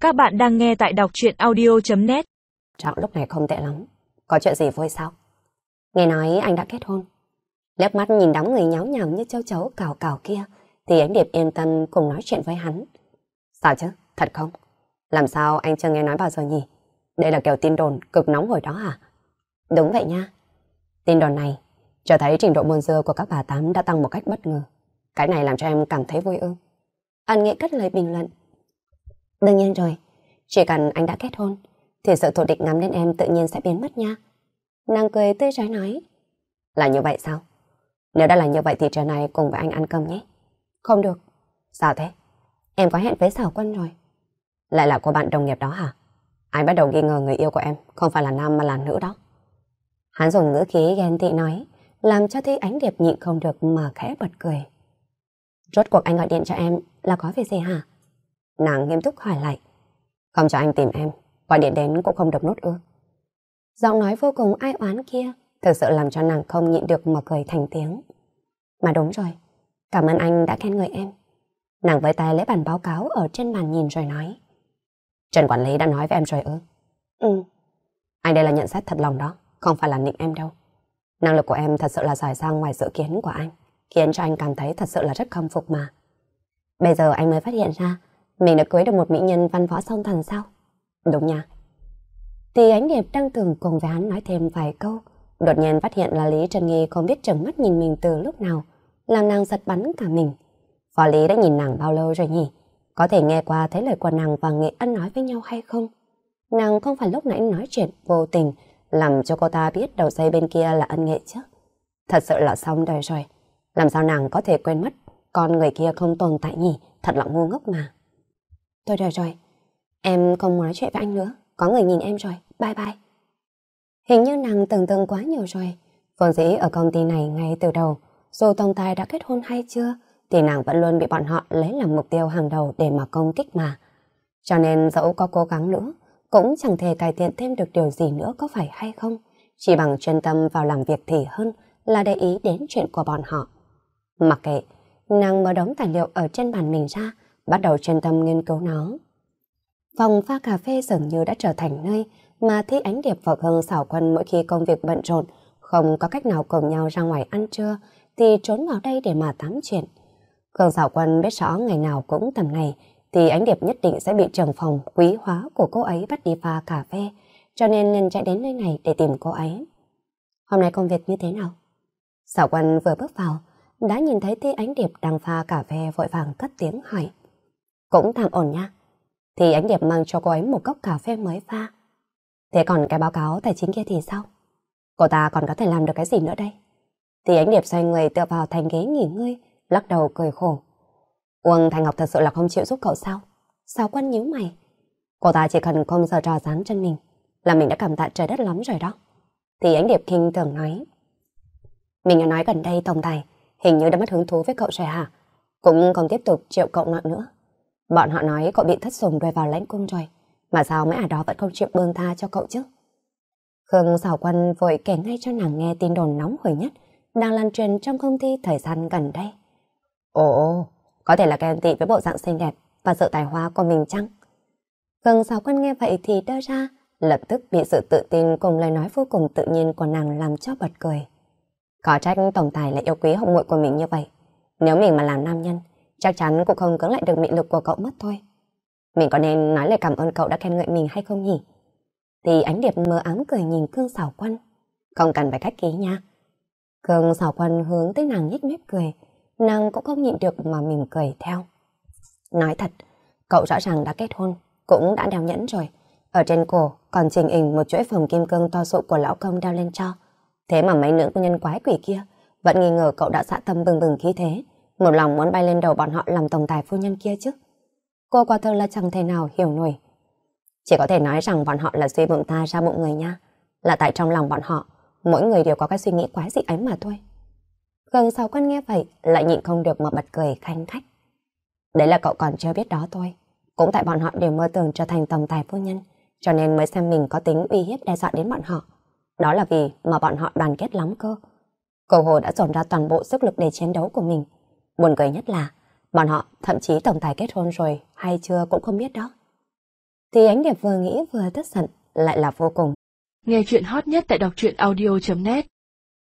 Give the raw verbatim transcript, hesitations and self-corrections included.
Các bạn đang nghe tại đọc truyện audio chấm net. Trọng lúc này không tệ lắm. Có chuyện gì vui sao? Nghe nói anh đã kết hôn. Liếc mắt nhìn đám người nháo nhào như châu chấu cào cào kia, thì Ánh Điệp yên tâm cùng nói chuyện với hắn. Sao chứ? Thật không? Làm sao anh chưa nghe nói bao giờ nhỉ? Đây là kiểu tin đồn cực nóng hồi đó hả? Đúng vậy nha. Tin đồn này cho thấy trình độ buôn dưa của các bà tám đã tăng một cách bất ngờ. Cái này làm cho em cảm thấy vui ư? Anh Nghệ cất lời bình luận. Đương nhiên rồi, chỉ cần anh đã kết hôn thì sự thù địch ngắm đến em tự nhiên sẽ biến mất nha. Nàng cười tươi rói nói. Là như vậy sao? Nếu đã là như vậy thì trưa nay cùng với anh ăn cơm nhé. Không được. Sao thế? Em có hẹn với Sảo Quân rồi. Lại là cô bạn đồng nghiệp đó hả? Anh bắt đầu nghi ngờ người yêu của em không phải là nam mà là nữ đó. Hắn dùng ngữ khí ghen tị nói, làm cho Thi Ánh Điệp nhịn không được mà khẽ bật cười. Rốt cuộc anh gọi điện cho em là có việc gì hả? Nàng nghiêm túc hỏi lại. Không cho anh tìm em, gọi điện đến cũng không được nốt ư? Giọng nói vô cùng ai oán kia thực sự làm cho nàng không nhịn được mà cười thành tiếng. Mà đúng rồi, cảm ơn anh đã khen ngợi em. Nàng với tay lấy bản báo cáo ở trên bàn nhìn rồi nói. Trần quản lý đã nói với em rồi ư? Ừ. Anh đây là nhận xét thật lòng đó, không phải là nịnh em đâu. Năng lực của em thật sự là giỏi giang ngoài dự kiến của anh, khiến cho anh cảm thấy thật sự là rất khâm phục mà. Bây giờ anh mới phát hiện ra mình đã cưới được một mỹ nhân văn võ song thần sao? Đúng nha. Thì Ánh Điệp đang tưởng cùng với hắn nói thêm vài câu, đột nhiên phát hiện là Lý Trân Nghi không biết trừng mắt nhìn mình từ lúc nào, làm nàng giật bắn cả mình. Phó Lý đã nhìn nàng bao lâu rồi nhỉ? Có thể nghe qua thấy lời của nàng và Nghệ Ân nói với nhau hay không? Nàng không phải lúc nãy nói chuyện vô tình làm cho cô ta biết đầu dây bên kia là Ân Nghệ chứ? Thật sự là xong đời rồi. Làm sao nàng có thể quên mất con người kia không tồn tại nhỉ? Thật là ngu ngốc mà. Thôi rồi rồi, em không nói chuyện với anh nữa, có người nhìn em rồi, bye bye. Hình như nàng tưởng tượng quá nhiều rồi. Vốn dĩ ở công ty này ngay từ đầu, dù tổng tài đã kết hôn hay chưa, thì nàng vẫn luôn bị bọn họ lấy làm mục tiêu hàng đầu để mà công kích mà. Cho nên dẫu có cố gắng nữa, cũng chẳng thể cải thiện thêm được điều gì nữa có phải hay không. Chỉ bằng chuyên tâm vào làm việc thì hơn là để ý đến chuyện của bọn họ. Mặc kệ, nàng mở đống tài liệu ở trên bàn mình ra, bắt đầu chuyên tâm nghiên cứu nó. Phòng pha cà phê dường như đã trở thành nơi mà Thi Ánh Điệp và Khương Sảo Quân mỗi khi công việc bận rộn, không có cách nào cùng nhau ra ngoài ăn trưa, thì trốn vào đây để mà tám chuyện. Khương Sảo Quân biết rõ ngày nào cũng tầm này, thì Ánh Điệp nhất định sẽ bị trưởng phòng quý hóa của cô ấy bắt đi pha cà phê, cho nên liền chạy đến nơi này để tìm cô ấy. Hôm nay công việc như thế nào? Sảo Quân vừa bước vào, đã nhìn thấy Thi Ánh Điệp đang pha cà phê vội vàng cất tiếng hỏi. Cũng tạm ổn nha. Thì Ánh Điệp mang cho cô ấy một cốc cà phê mới pha. Thế còn cái báo cáo tài chính kia thì sao? Cô ta còn có thể làm được cái gì nữa đây? Thì Ánh Điệp xoay người tựa vào thành ghế nghỉ ngơi, lắc đầu cười khổ. Uông Thanh Ngọc thật sự là không chịu giúp cậu sao? Sảo Quân nhíu mày. Cô ta chỉ cần không giờ trò dán chân mình là mình đã cảm tạ trời đất lắm rồi đó. Thì Ánh Điệp khinh thường nói. Mình đã nói gần đây tổng tài hình như đã mất hứng thú với cậu rồi hả? Cũng không tiếp tục chịu cậu nợ nữa. Bọn họ nói cậu bị thất sủng đuổi vào lãnh cung rồi, mà sao mấy ả đó vẫn không chịu buông tha cho cậu chứ? Khương Sảo Quân vội kể ngay cho nàng nghe tin đồn nóng hổi nhất đang lan truyền trong công ty thời gian gần đây. Ồ, có thể là ghen tị với bộ dạng xinh đẹp và sự tài hoa của mình chăng? Khương Sảo Quân nghe vậy thì đơ ra, lập tức bị sự tự tin cùng lời nói vô cùng tự nhiên của nàng làm cho bật cười. Có trách tổng tài lại yêu quý học muội của mình như vậy. Nếu mình mà làm nam nhân, chắc chắn cũng không cưỡng lại được mị lực của cậu mất thôi. Mình có nên nói lời cảm ơn cậu đã khen ngợi mình hay không nhỉ? Thì Ánh Điệp mờ ám cười nhìn Khương Sảo Quân. Không cần phải khách khí nha. Khương Sảo Quân hướng tới nàng nhếch mép cười. Nàng cũng không nhịn được mà mỉm cười theo. Nói thật, cậu rõ ràng đã kết hôn, cũng đã đeo nhẫn rồi. Ở trên cổ còn chỉnh hình một chuỗi phồng kim cương to sụ của lão công đeo lên cho. Thế mà mấy nữ nhân quái quỷ kia vẫn nghi ngờ cậu đã dã tâm bừng bừng khí thế, một lòng muốn bay lên đầu bọn họ làm tổng tài phu nhân kia chứ. Cô quả thực là chẳng thể nào hiểu nổi. Chỉ có thể nói rằng bọn họ là suy bụng ta ra bụng người nha. Là tại trong lòng bọn họ, mỗi người đều có cái suy nghĩ quái dị ấy mà thôi. Khương Sảo Quân nghe vậy, lại nhịn không được mà bật cười khanh khách. Đấy là cậu còn chưa biết đó thôi. Cũng tại bọn họ đều mơ tưởng trở thành tổng tài phu nhân, cho nên mới xem mình có tính uy hiếp đe dọa đến bọn họ. Đó là vì mà bọn họ đoàn kết lắm cơ. Cầu Hồ đã dồn ra toàn bộ sức lực để chiến đấu của mình. Buồn cười nhất là bọn họ thậm chí tổng tài kết hôn rồi hay chưa cũng không biết đó. thì Ánh Điệp vừa nghĩ vừa tức giận, lại là vô cùng. Nghe chuyện hot nhất tại đọc truyện audio chấm net.